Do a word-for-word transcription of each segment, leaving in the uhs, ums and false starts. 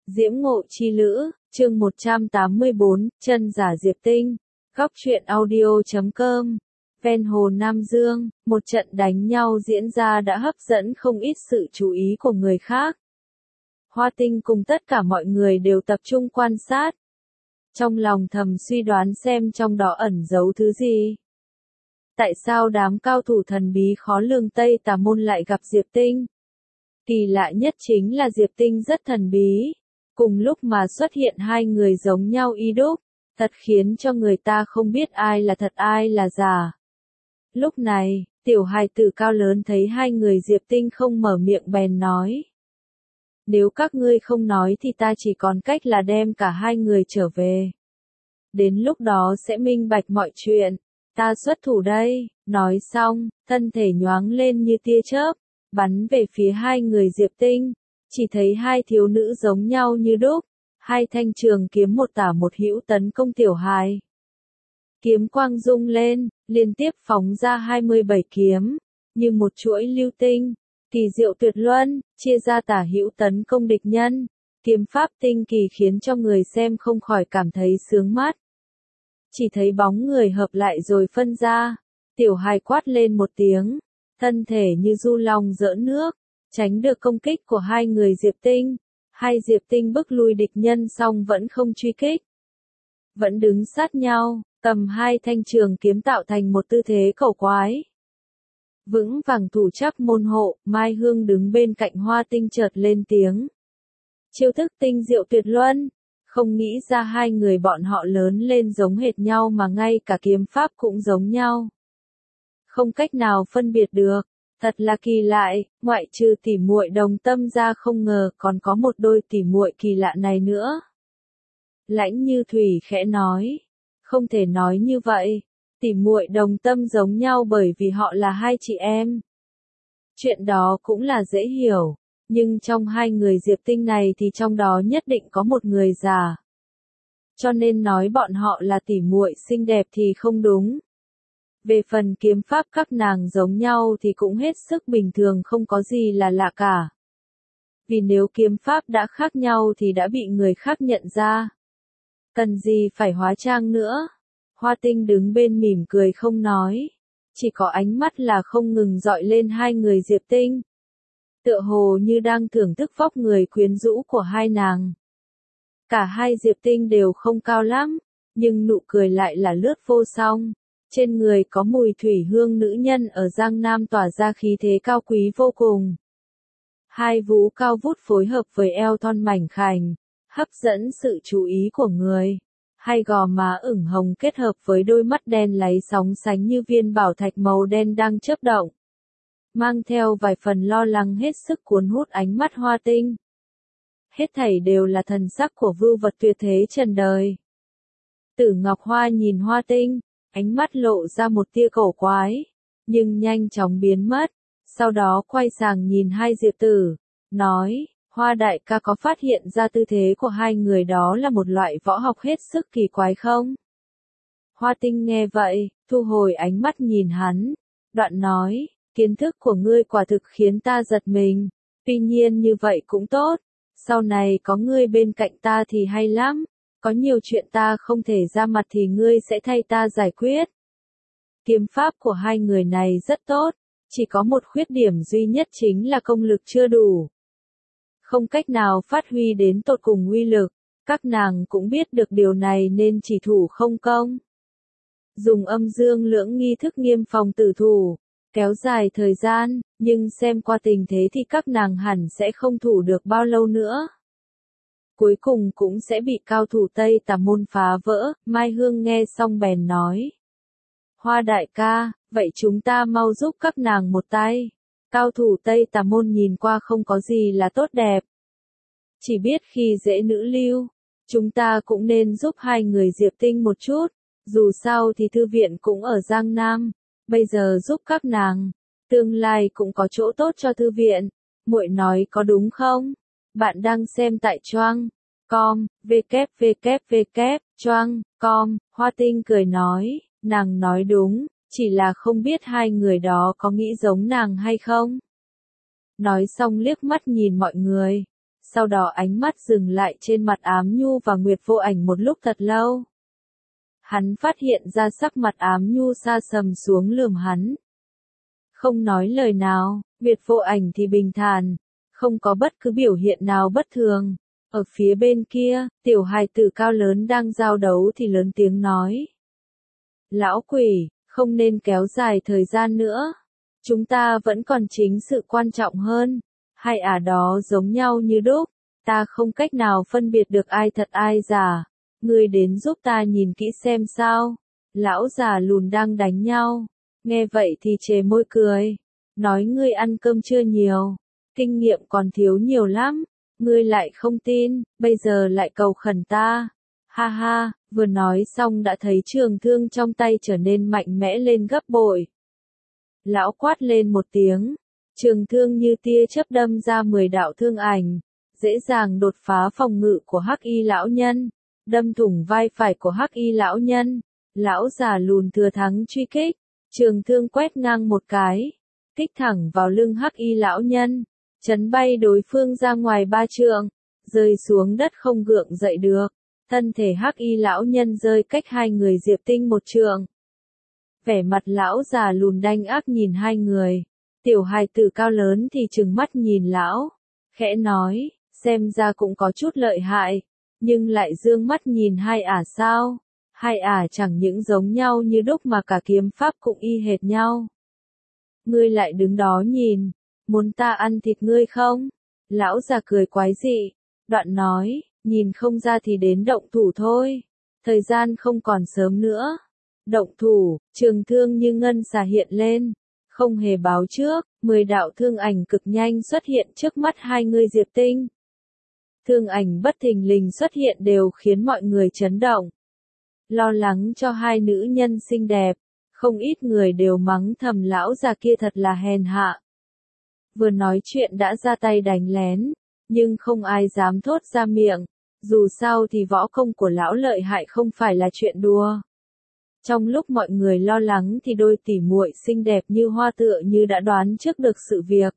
Diễm Ngộ Chi Lữ, chương một trăm tám mươi bốn, chân giả Diệp Tinh, góc truyện audio chấm com. Ven hồ Nam Dương, một trận đánh nhau diễn ra đã hấp dẫn không ít sự chú ý của người khác. Hoa Tinh cùng tất cả mọi người đều tập trung quan sát. Trong lòng thầm suy đoán xem trong đó ẩn giấu thứ gì. Tại sao đám cao thủ thần bí khó lường Tây Tà Môn lại gặp Diệp Tinh? Kỳ lạ nhất chính là Diệp Tinh rất thần bí. Cùng lúc mà xuất hiện hai người giống nhau y đúc, thật khiến cho người ta không biết ai là thật ai là giả. Lúc này, tiểu hài tử cao lớn thấy hai người Diệp Tinh không mở miệng bèn nói. Nếu các ngươi không nói thì ta chỉ còn cách là đem cả hai người trở về. Đến lúc đó sẽ minh bạch mọi chuyện, ta xuất thủ đây, nói xong, thân thể nhoáng lên như tia chớp, bắn về phía hai người Diệp Tinh. Chỉ thấy hai thiếu nữ giống nhau như đúc, hai thanh trường kiếm một tả một hữu tấn công tiểu hài. Kiếm quang rung lên, liên tiếp phóng ra hai mươi bảy kiếm, như một chuỗi lưu tinh, kỳ diệu tuyệt luân, chia ra tả hữu tấn công địch nhân. Kiếm pháp tinh kỳ khiến cho người xem không khỏi cảm thấy sướng mắt. Chỉ thấy bóng người hợp lại rồi phân ra, tiểu hài quát lên một tiếng, thân thể như du long dỡ nước. Tránh được công kích của hai người Diệp Tinh, hai Diệp Tinh bức lui địch nhân xong vẫn không truy kích. Vẫn đứng sát nhau, cầm hai thanh trường kiếm tạo thành một tư thế cầu quái. Vững vàng thủ chắc môn hộ, Mai Hương đứng bên cạnh Hoa Tinh chợt lên tiếng. Chiêu thức tinh diệu tuyệt luân, không nghĩ ra hai người bọn họ lớn lên giống hệt nhau mà ngay cả kiếm pháp cũng giống nhau. Không cách nào phân biệt được. Thật là kỳ lạ, ngoại trừ tỉ muội Đồng Tâm ra không ngờ còn có một đôi tỉ muội kỳ lạ này nữa. Lãnh Như Thủy khẽ nói, không thể nói như vậy, tỉ muội Đồng Tâm giống nhau bởi vì họ là hai chị em. Chuyện đó cũng là dễ hiểu, nhưng trong hai người Diệp Tinh này thì trong đó nhất định có một người già. Cho nên nói bọn họ là tỉ muội xinh đẹp thì không đúng. Về phần kiếm pháp các nàng giống nhau thì cũng hết sức bình thường không có gì là lạ cả. Vì nếu kiếm pháp đã khác nhau thì đã bị người khác nhận ra. Cần gì phải hóa trang nữa. Hoa Tinh đứng bên mỉm cười không nói. Chỉ có ánh mắt là không ngừng dọi lên hai người Diệp Tinh. Tựa hồ như đang thưởng thức vóc người quyến rũ của hai nàng. Cả hai Diệp Tinh đều không cao lắm, nhưng nụ cười lại là lướt vô song. Trên người có mùi thủy hương nữ nhân ở Giang Nam tỏa ra khí thế cao quý vô cùng. Hai vú cao vút phối hợp với eo thon mảnh khảnh, hấp dẫn sự chú ý của người. Hai gò má ửng hồng kết hợp với đôi mắt đen láy sóng sánh như viên bảo thạch màu đen đang chớp động. Mang theo vài phần lo lắng hết sức cuốn hút ánh mắt Hoa Tinh. Hết thảy đều là thần sắc của vưu vật tuyệt thế trần đời. Tử Ngọc Hoa nhìn Hoa Tinh. Ánh mắt lộ ra một tia cổ quái, nhưng nhanh chóng biến mất, sau đó quay sang nhìn hai Diệp tử, nói, Hoa đại ca có phát hiện ra tư thế của hai người đó là một loại võ học hết sức kỳ quái không? Hoa Tinh nghe vậy, thu hồi ánh mắt nhìn hắn, đoạn nói, kiến thức của ngươi quả thực khiến ta giật mình, tuy nhiên như vậy cũng tốt, sau này có ngươi bên cạnh ta thì hay lắm. Có nhiều chuyện ta không thể ra mặt thì ngươi sẽ thay ta giải quyết. Kiếm pháp của hai người này rất tốt, chỉ có một khuyết điểm duy nhất chính là công lực chưa đủ. Không cách nào phát huy đến tột cùng uy lực, các nàng cũng biết được điều này nên chỉ thủ không công. Dùng âm dương lưỡng nghi thức nghiêm phòng tử thủ, kéo dài thời gian, nhưng xem qua tình thế thì các nàng hẳn sẽ không thủ được bao lâu nữa. Cuối cùng cũng sẽ bị cao thủ Tây Tà Môn phá vỡ, Mai Hương nghe xong bèn nói. Hoa đại ca, vậy chúng ta mau giúp các nàng một tay. Cao thủ Tây Tà Môn nhìn qua không có gì là tốt đẹp. Chỉ biết khi dễ nữ lưu, chúng ta cũng nên giúp hai người Diệp Tinh một chút, dù sao thì thư viện cũng ở Giang Nam, bây giờ giúp các nàng, tương lai cũng có chỗ tốt cho thư viện, muội nói có đúng không? Bạn đang xem tại choang com, www, choang com, Hoa Tinh cười nói, nàng nói đúng, chỉ là không biết hai người đó có nghĩ giống nàng hay không. Nói xong liếc mắt nhìn mọi người, sau đó ánh mắt dừng lại trên mặt Ám Nhu và Nguyệt Vô Ảnh một lúc thật lâu. Hắn phát hiện ra sắc mặt Ám Nhu sa sầm xuống lườm hắn. Không nói lời nào, Nguyệt Vô Ảnh thì bình thản, không có bất cứ biểu hiện nào bất thường. Ở phía bên kia, tiểu hài tử cao lớn đang giao đấu thì lớn tiếng nói. Lão quỷ, không nên kéo dài thời gian nữa. Chúng ta vẫn còn chính sự quan trọng hơn. Hai ả đó giống nhau như đúc. Ta không cách nào phân biệt được ai thật ai giả. Ngươi đến giúp ta nhìn kỹ xem sao. Lão già lùn đang đánh nhau. Nghe vậy thì chề môi cười. Nói ngươi ăn cơm chưa nhiều. Kinh nghiệm còn thiếu nhiều lắm. Ngươi lại không tin, bây giờ lại cầu khẩn ta. Ha ha, vừa nói xong đã thấy trường thương trong tay trở nên mạnh mẽ lên gấp bội. Lão quát lên một tiếng, trường thương như tia chớp đâm ra mười đạo thương ảnh, dễ dàng đột phá phòng ngự của Hắc Y lão nhân, đâm thủng vai phải của Hắc Y lão nhân. Lão già lùn thừa thắng truy kích, trường thương quét ngang một cái, kích thẳng vào lưng Hắc Y lão nhân, chấn bay đối phương ra ngoài ba trượng, rơi xuống đất không gượng dậy được. Thân thể Hắc Y lão nhân rơi cách hai người Diệp Tinh một trượng. Vẻ mặt lão già lùn đanh ác nhìn hai người. Tiểu hài tử cao lớn thì trừng mắt nhìn lão, khẽ nói, xem ra cũng có chút lợi hại, nhưng lại dương mắt nhìn hai ả sao? Hai ả chẳng những giống nhau như đúc mà cả kiếm pháp cũng y hệt nhau. Ngươi lại đứng đó nhìn, muốn ta ăn thịt ngươi không? Lão già cười quái dị, đoạn nói, nhìn không ra thì đến động thủ thôi, thời gian không còn sớm nữa. Động thủ, trường thương như ngân xà hiện lên, không hề báo trước, mười đạo thương ảnh cực nhanh xuất hiện trước mắt hai người Diệp Tinh. Thương ảnh bất thình lình xuất hiện đều khiến mọi người chấn động. Lo lắng cho hai nữ nhân xinh đẹp, không ít người đều mắng thầm lão già kia thật là hèn hạ. Vừa nói chuyện đã ra tay đánh lén, nhưng không ai dám thốt ra miệng, dù sao thì võ công của lão lợi hại không phải là chuyện đùa. Trong lúc mọi người lo lắng thì đôi tỉ muội xinh đẹp như hoa tựa như đã đoán trước được sự việc.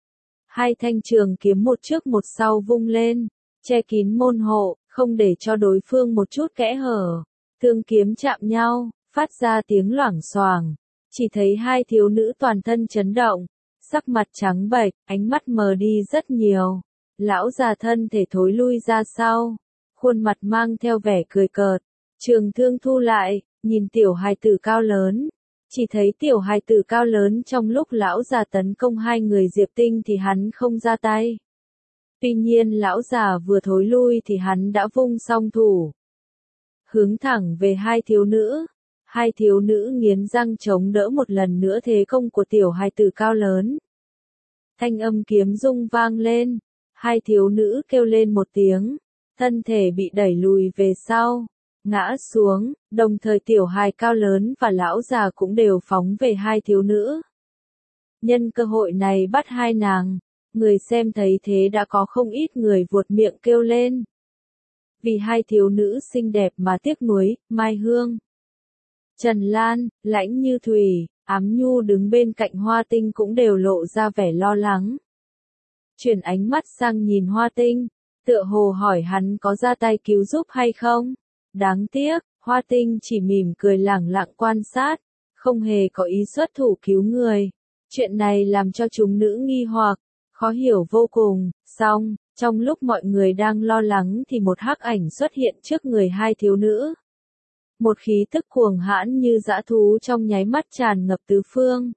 Hai thanh trường kiếm một trước một sau vung lên, che kín môn hộ, không để cho đối phương một chút kẽ hở. Thương kiếm chạm nhau, phát ra tiếng loảng xoảng, chỉ thấy hai thiếu nữ toàn thân chấn động, sắc mặt trắng bệch, ánh mắt mờ đi rất nhiều. Lão già thân thể thối lui ra sau, khuôn mặt mang theo vẻ cười cợt, trường thương thu lại, nhìn tiểu hài tử cao lớn, chỉ thấy tiểu hài tử cao lớn trong lúc lão già tấn công hai người Diệp Tinh thì hắn không ra tay. Tuy nhiên lão già vừa thối lui thì hắn đã vung song thủ, hướng thẳng về hai thiếu nữ. Hai thiếu nữ nghiến răng chống đỡ một lần nữa thế công của tiểu hài tử cao lớn. Thanh âm kiếm rung vang lên, hai thiếu nữ kêu lên một tiếng, thân thể bị đẩy lùi về sau, ngã xuống, đồng thời tiểu hài cao lớn và lão già cũng đều phóng về hai thiếu nữ. Nhân cơ hội này bắt hai nàng, người xem thấy thế đã có không ít người vuột miệng kêu lên. Vì hai thiếu nữ xinh đẹp mà tiếc nuối, Mai Hương, Trần Lan, Lãnh Như Thủy, Ám Nhu đứng bên cạnh Hoa Tinh cũng đều lộ ra vẻ lo lắng. Chuyển ánh mắt sang nhìn Hoa Tinh, tựa hồ hỏi hắn có ra tay cứu giúp hay không. Đáng tiếc, Hoa Tinh chỉ mỉm cười lẳng lặng quan sát, không hề có ý xuất thủ cứu người. Chuyện này làm cho chúng nữ nghi hoặc, khó hiểu vô cùng. Xong, trong lúc mọi người đang lo lắng thì một hắc ảnh xuất hiện trước người hai thiếu nữ. Một khí tức cuồng hãn như dã thú trong nháy mắt tràn ngập tứ phương.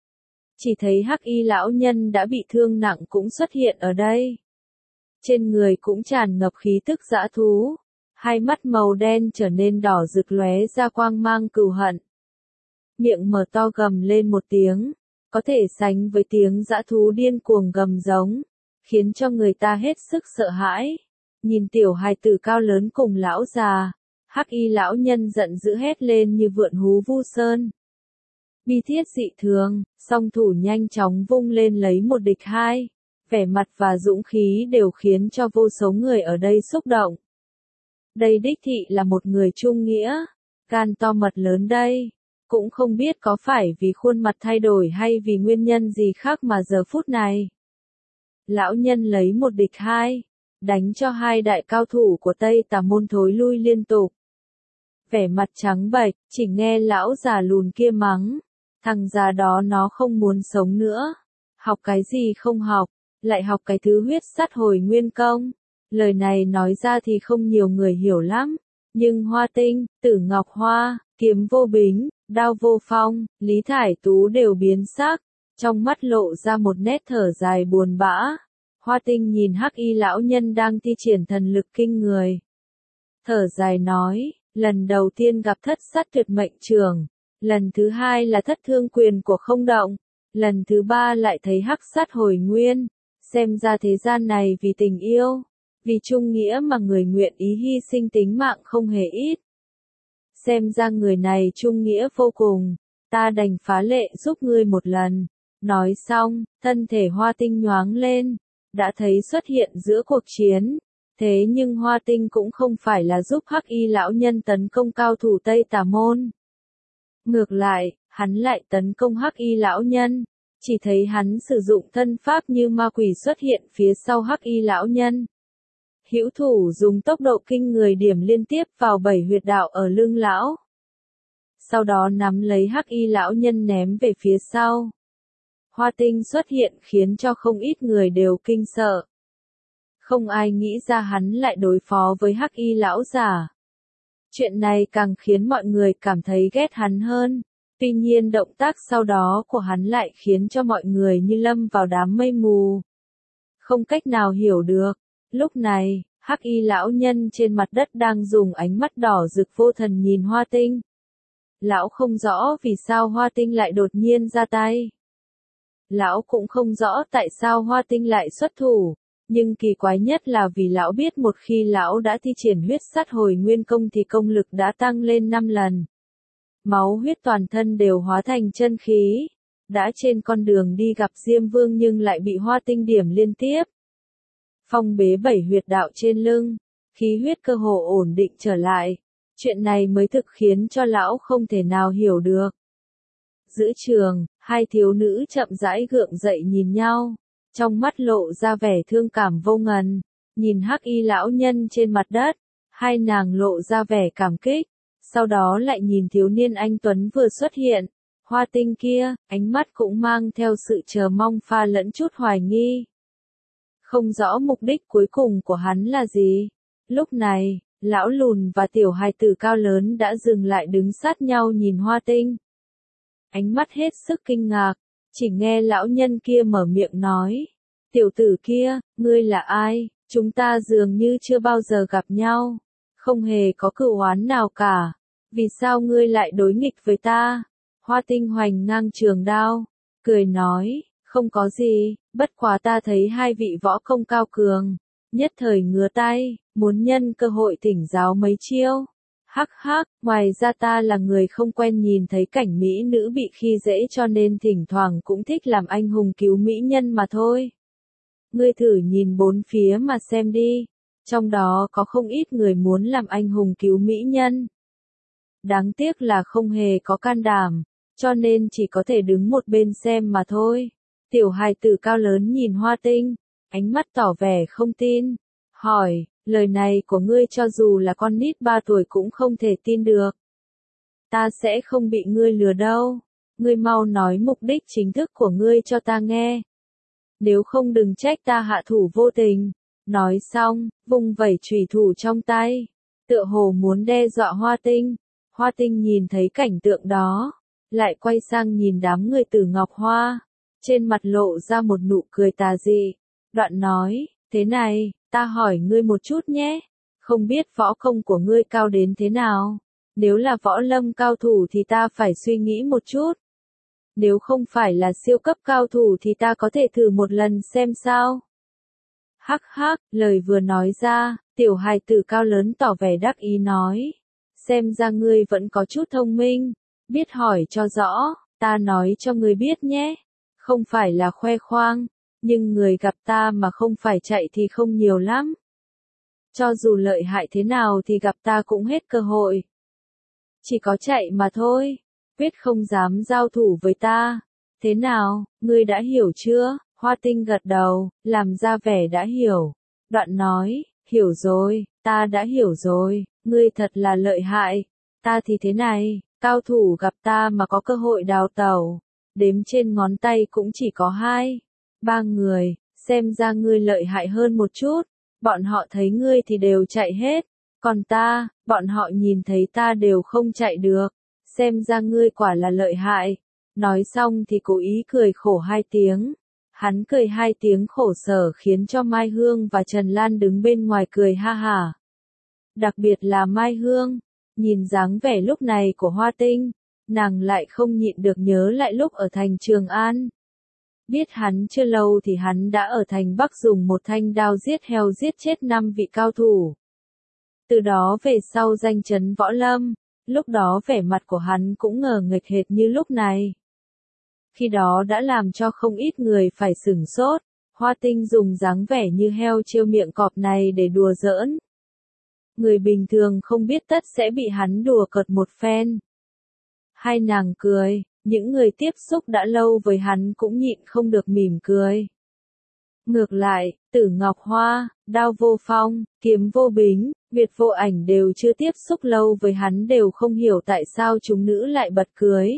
Chỉ thấy Hắc Y lão nhân đã bị thương nặng cũng xuất hiện ở đây. Trên người cũng tràn ngập khí tức dã thú, hai mắt màu đen trở nên đỏ rực lóe ra quang mang cừu hận. Miệng mở to gầm lên một tiếng, có thể sánh với tiếng dã thú điên cuồng gầm giống, khiến cho người ta hết sức sợ hãi. Nhìn tiểu hài tử cao lớn cùng lão già, Hắc Y lão nhân giận dữ hét lên như vượn hú vu sơn. Bi thiết dị thường, song thủ nhanh chóng vung lên lấy một địch hai, vẻ mặt và dũng khí đều khiến cho vô số người ở đây xúc động. Đây đích thị là một người trung nghĩa, gan to mật lớn đây, cũng không biết có phải vì khuôn mặt thay đổi hay vì nguyên nhân gì khác mà giờ phút này. Lão nhân lấy một địch hai, đánh cho hai đại cao thủ của Tây Tà môn thối lui liên tục. Vẻ mặt trắng bệch, chỉ nghe lão già lùn kia mắng, thằng già đó nó không muốn sống nữa. Học cái gì không học, lại học cái thứ huyết sắt hồi nguyên công. Lời này nói ra thì không nhiều người hiểu lắm, nhưng Hoa Tinh, Tử Ngọc Hoa, Kiếm Vô Bính, Đao Vô Phong, Lý Thải Tú đều biến sắc, trong mắt lộ ra một nét thở dài buồn bã. Hoa Tinh nhìn Hắc Y lão nhân đang thi triển thần lực kinh người, thở dài nói, lần đầu tiên gặp thất sát tuyệt mệnh trường, lần thứ hai là thất thương quyền của không động, lần thứ ba lại thấy hắc sát hồi nguyên, xem ra thế gian này vì tình yêu, vì trung nghĩa mà người nguyện ý hy sinh tính mạng không hề ít. Xem ra người này trung nghĩa vô cùng, ta đành phá lệ giúp ngươi một lần. Nói xong, thân thể Hoa Tinh nhoáng lên, đã thấy xuất hiện giữa cuộc chiến. Thế nhưng Hoa Tinh cũng không phải là giúp Hắc Y lão nhân tấn công cao thủ Tây Tà môn. Ngược lại, hắn lại tấn công Hắc Y lão nhân, chỉ thấy hắn sử dụng thân pháp như ma quỷ xuất hiện phía sau Hắc Y lão nhân. Hữu thủ dùng tốc độ kinh người điểm liên tiếp vào bảy huyệt đạo ở lưng lão. Sau đó nắm lấy Hắc Y lão nhân ném về phía sau. Hoa Tinh xuất hiện khiến cho không ít người đều kinh sợ. Không ai nghĩ ra hắn lại đối phó với Hắc Y lão giả. Chuyện này càng khiến mọi người cảm thấy ghét hắn hơn. Tuy nhiên động tác sau đó của hắn lại khiến cho mọi người như lâm vào đám mây mù. Không cách nào hiểu được. Lúc này, Hắc Y lão nhân trên mặt đất đang dùng ánh mắt đỏ rực vô thần nhìn Hoa Tinh. Lão không rõ vì sao Hoa Tinh lại đột nhiên ra tay. Lão cũng không rõ tại sao Hoa Tinh lại xuất thủ. Nhưng kỳ quái nhất là vì lão biết một khi lão đã thi triển huyết sát hồi nguyên công thì công lực đã tăng lên năm lần. Máu huyết toàn thân đều hóa thành chân khí. Đã trên con đường đi gặp Diêm Vương nhưng lại bị Hoa Tinh điểm liên tiếp. Phong bế bảy huyệt đạo trên lưng, khí huyết cơ hồ ổn định trở lại. Chuyện này mới thực khiến cho lão không thể nào hiểu được. Giữa trường, hai thiếu nữ chậm rãi gượng dậy nhìn nhau. Trong mắt lộ ra vẻ thương cảm vô ngần, nhìn Hắc Y lão nhân trên mặt đất, hai nàng lộ ra vẻ cảm kích, sau đó lại nhìn thiếu niên anh tuấn vừa xuất hiện, Hoa Tinh kia, ánh mắt cũng mang theo sự chờ mong pha lẫn chút hoài nghi. Không rõ mục đích cuối cùng của hắn là gì. Lúc này, lão lùn và tiểu hài tử cao lớn đã dừng lại đứng sát nhau nhìn Hoa Tinh. Ánh mắt hết sức kinh ngạc. Chỉ nghe lão nhân kia mở miệng nói, tiểu tử kia, ngươi là ai, chúng ta dường như chưa bao giờ gặp nhau, không hề có cửu oán nào cả, vì sao ngươi lại đối nghịch với ta? Hoa Tinh hoành ngang trường đao, cười nói, không có gì, bất quá ta thấy hai vị võ công cao cường, nhất thời ngứa tay, muốn nhân cơ hội thỉnh giáo mấy chiêu. Hắc hắc, ngoài ra ta là người không quen nhìn thấy cảnh mỹ nữ bị khi dễ cho nên thỉnh thoảng cũng thích làm anh hùng cứu mỹ nhân mà thôi. Ngươi thử nhìn bốn phía mà xem đi, trong đó có không ít người muốn làm anh hùng cứu mỹ nhân. Đáng tiếc là không hề có can đảm, cho nên chỉ có thể đứng một bên xem mà thôi. Tiểu hài tử cao lớn nhìn Hoa Tinh, ánh mắt tỏ vẻ không tin, hỏi, lời này của ngươi cho dù là con nít ba tuổi cũng không thể tin được. Ta sẽ không bị ngươi lừa đâu, ngươi mau nói mục đích chính thức của ngươi cho ta nghe. Nếu không đừng trách ta hạ thủ vô tình. Nói xong, vung vẩy chùy thủ trong tay, tựa hồ muốn đe dọa Hoa Tinh. Hoa Tinh nhìn thấy cảnh tượng đó, lại quay sang nhìn đám người Tử Ngọc Hoa, trên mặt lộ ra một nụ cười tà dị, đoạn nói, thế này, ta hỏi ngươi một chút nhé, không biết võ công của ngươi cao đến thế nào, nếu là võ lâm cao thủ thì ta phải suy nghĩ một chút, nếu không phải là siêu cấp cao thủ thì ta có thể thử một lần xem sao. Hắc hắc, lời vừa nói ra, tiểu hài tử cao lớn tỏ vẻ đắc ý nói, xem ra ngươi vẫn có chút thông minh, biết hỏi cho rõ, ta nói cho ngươi biết nhé, không phải là khoe khoang, nhưng người gặp ta mà không phải chạy thì không nhiều lắm. Cho dù lợi hại thế nào thì gặp ta cũng hết cơ hội. Chỉ có chạy mà thôi, quyết không dám giao thủ với ta. Thế nào, ngươi đã hiểu chưa? Hoa Tinh gật đầu, làm ra vẻ đã hiểu. Đoạn nói, hiểu rồi, ta đã hiểu rồi, ngươi thật là lợi hại. Ta thì thế này, cao thủ gặp ta mà có cơ hội đào tẩu, đếm trên ngón tay cũng chỉ có hai, ba người, xem ra ngươi lợi hại hơn một chút, bọn họ thấy ngươi thì đều chạy hết, còn ta, bọn họ nhìn thấy ta đều không chạy được, xem ra ngươi quả là lợi hại. Nói xong thì cố ý cười khổ hai tiếng. Hắn cười hai tiếng khổ sở khiến cho Mai Hương và Trần Lan đứng bên ngoài cười ha hả. Đặc biệt là Mai Hương, nhìn dáng vẻ lúc này của Hoa Tinh, nàng lại không nhịn được nhớ lại lúc ở thành Trường An. Biết hắn chưa lâu thì hắn đã ở thành Bắc dùng một thanh đao giết heo giết chết năm vị cao thủ. Từ đó về sau danh chấn võ lâm, lúc đó vẻ mặt của hắn cũng ngờ nghệch hệt như lúc này. Khi đó đã làm cho không ít người phải sửng sốt, Hoa Tinh dùng dáng vẻ như heo trêu miệng cọp này để đùa giỡn. Người bình thường không biết tất sẽ bị hắn đùa cợt một phen. Hai nàng cười, những người tiếp xúc đã lâu với hắn cũng nhịn không được mỉm cười. Ngược lại, Tử Ngọc Hoa, Đao Vô Phong, Kiếm Vô Bính, Việt Vô Ảnh đều chưa tiếp xúc lâu với hắn đều không hiểu tại sao chúng nữ lại bật cười.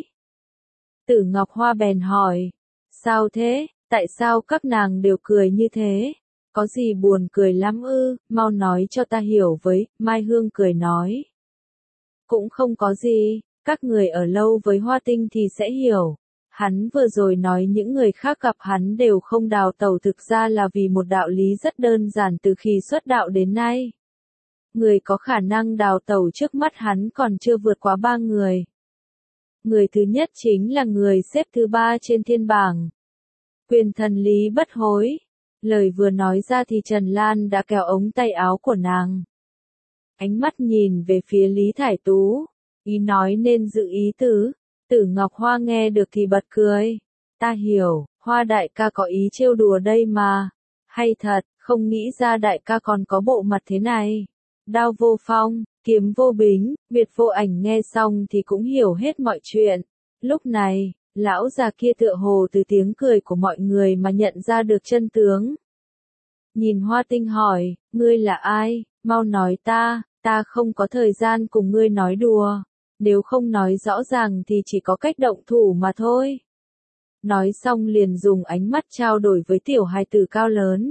Tử Ngọc Hoa bèn hỏi, sao thế, tại sao các nàng đều cười như thế, có gì buồn cười lắm ư, mau nói cho ta hiểu với, Mai Hương cười nói. Cũng không có gì, các người ở lâu với Hoa Tinh thì sẽ hiểu. Hắn vừa rồi nói những người khác gặp hắn đều không đào tẩu thực ra là vì một đạo lý rất đơn giản từ khi xuất đạo đến nay. Người có khả năng đào tẩu trước mắt hắn còn chưa vượt quá ba người. Người thứ nhất chính là người xếp thứ ba trên thiên bảng. Quyền thần Lý Bất Hối. Lời vừa nói ra thì Trần Lan đã kéo ống tay áo của nàng. Ánh mắt nhìn về phía Lý Thải Tú. Ý nói nên dự ý tứ. Tử Ngọc Hoa nghe được thì bật cười. Ta hiểu, Hoa đại ca có ý trêu đùa đây mà. Hay thật, không nghĩ ra đại ca còn có bộ mặt thế này. Đao Vô Phong, Kiếm Vô Bính, Việt Vô Ảnh nghe xong thì cũng hiểu hết mọi chuyện. Lúc này, lão già kia tựa hồ từ tiếng cười của mọi người mà nhận ra được chân tướng. Nhìn Hoa Tinh hỏi, ngươi là ai, mau nói ta, ta không có thời gian cùng ngươi nói đùa. Nếu không nói rõ ràng thì chỉ có cách động thủ mà thôi. Nói xong liền dùng ánh mắt trao đổi với tiểu hài tử cao lớn.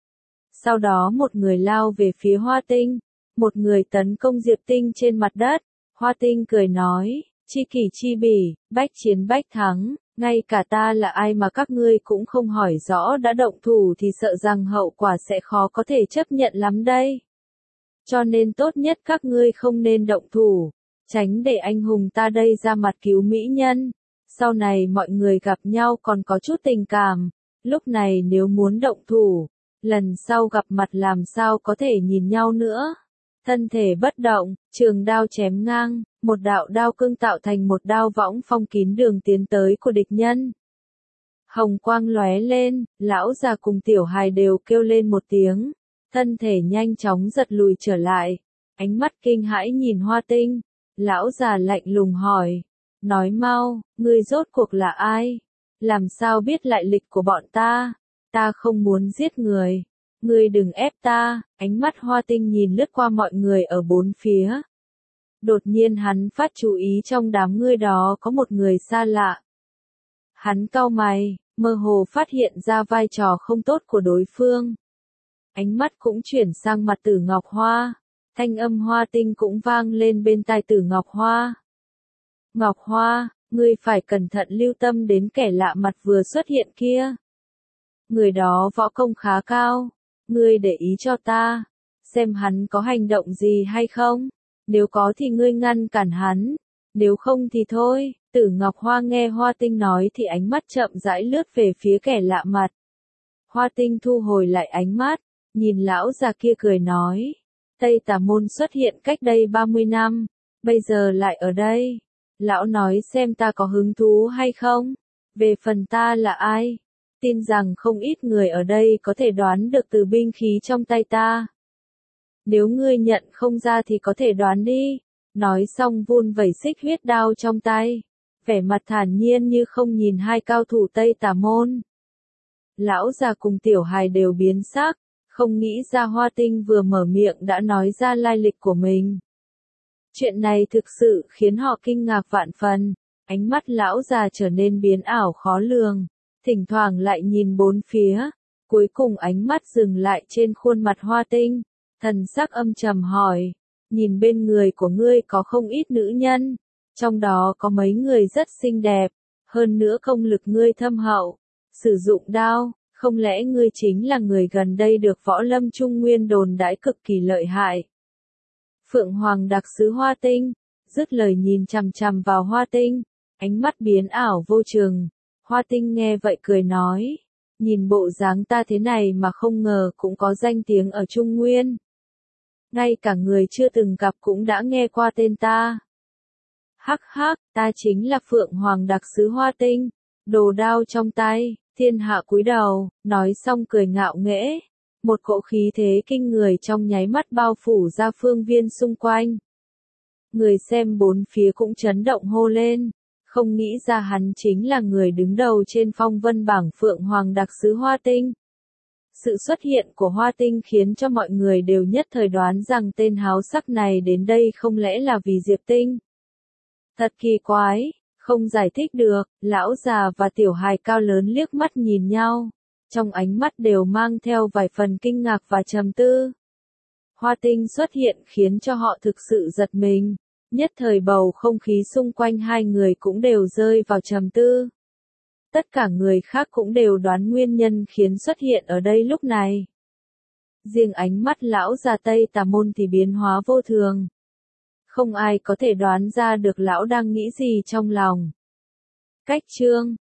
Sau đó một người lao về phía Hoa Tinh, một người tấn công Diệp Tinh trên mặt đất. Hoa Tinh cười nói, chi kỷ chi bỉ, bách chiến bách thắng, ngay cả ta là ai mà các ngươi cũng không hỏi rõ đã động thủ thì sợ rằng hậu quả sẽ khó có thể chấp nhận lắm đây. Cho nên tốt nhất các ngươi không nên động thủ. Tránh để anh hùng ta đây ra mặt cứu mỹ nhân. Sau này mọi người gặp nhau còn có chút tình cảm. Lúc này nếu muốn động thủ, lần sau gặp mặt làm sao có thể nhìn nhau nữa. Thân thể bất động, trường đao chém ngang, một đạo đao cương tạo thành một đao võng phong kín đường tiến tới của địch nhân. Hồng quang lóe lên, lão già cùng tiểu hài đều kêu lên một tiếng. Thân thể nhanh chóng giật lùi trở lại. Ánh mắt kinh hãi nhìn Hoa Tinh. Lão già lạnh lùng hỏi, nói mau, ngươi rốt cuộc là ai? Làm sao biết lại lịch của bọn ta? Ta không muốn giết người. Ngươi đừng ép ta. Ánh mắt Hoa Tinh nhìn lướt qua mọi người ở bốn phía. Đột nhiên hắn phát chú ý trong đám người đó có một người xa lạ. Hắn cau mày, mơ hồ phát hiện ra vai trò không tốt của đối phương. Ánh mắt cũng chuyển sang mặt Tử Ngọc Hoa. Thanh âm Hoa Tinh cũng vang lên bên tai Tử Ngọc Hoa. Ngọc Hoa, ngươi phải cẩn thận lưu tâm đến kẻ lạ mặt vừa xuất hiện kia. Người đó võ công khá cao, ngươi để ý cho ta, xem hắn có hành động gì hay không, nếu có thì ngươi ngăn cản hắn, nếu không thì thôi. Tử Ngọc Hoa nghe Hoa Tinh nói thì ánh mắt chậm rãi lướt về phía kẻ lạ mặt. Hoa Tinh thu hồi lại ánh mắt, nhìn lão già kia cười nói. Tây Tà Môn xuất hiện cách đây ba mươi năm, bây giờ lại ở đây. Lão nói xem ta có hứng thú hay không? Về phần ta là ai? Tin rằng không ít người ở đây có thể đoán được từ binh khí trong tay ta. Nếu ngươi nhận không ra thì có thể đoán đi. Nói xong vun vẩy xích huyết đao trong tay. Vẻ mặt thản nhiên như không nhìn hai cao thủ Tây Tà Môn. Lão già cùng tiểu hài đều biến sắc. Không nghĩ ra Hoa Tinh vừa mở miệng đã nói ra lai lịch của mình. Chuyện này thực sự khiến họ kinh ngạc vạn phần, ánh mắt lão già trở nên biến ảo khó lường, thỉnh thoảng lại nhìn bốn phía, cuối cùng ánh mắt dừng lại trên khuôn mặt Hoa Tinh, thần sắc âm trầm hỏi, nhìn bên người của ngươi có không ít nữ nhân, trong đó có mấy người rất xinh đẹp, hơn nữa công lực ngươi thâm hậu, sử dụng đao, không lẽ ngươi chính là người gần đây được Võ Lâm Trung Nguyên đồn đãi cực kỳ lợi hại? Phượng Hoàng đặc sứ Hoa Tinh, dứt lời nhìn chằm chằm vào Hoa Tinh, ánh mắt biến ảo vô chừng. Hoa Tinh nghe vậy cười nói, nhìn bộ dáng ta thế này mà không ngờ cũng có danh tiếng ở Trung Nguyên. Ngay cả người chưa từng gặp cũng đã nghe qua tên ta. Hắc hắc, ta chính là Phượng Hoàng đặc sứ Hoa Tinh, đồ đao trong tay, thiên hạ cúi đầu, nói xong cười ngạo nghễ. Một cỗ khí thế kinh người trong nháy mắt bao phủ ra phương viên xung quanh. Người xem bốn phía cũng chấn động hô lên, không nghĩ ra hắn chính là người đứng đầu trên phong vân bảng Phượng Hoàng đặc sứ Hoa Tinh. Sự xuất hiện của Hoa Tinh khiến cho mọi người đều nhất thời đoán rằng tên háo sắc này đến đây không lẽ là vì Diệp Tinh. Thật kỳ quái, không giải thích được, lão già và tiểu hài cao lớn liếc mắt nhìn nhau. Trong ánh mắt đều mang theo vài phần kinh ngạc và trầm tư. Hoa Tinh xuất hiện khiến cho họ thực sự giật mình, nhất thời bầu không khí xung quanh hai người cũng đều rơi vào trầm tư. Tất cả người khác cũng đều đoán nguyên nhân khiến xuất hiện ở đây lúc này. Riêng ánh mắt lão già Tây Tà Môn thì biến hóa vô thường. Không ai có thể đoán ra được lão đang nghĩ gì trong lòng. Cách chương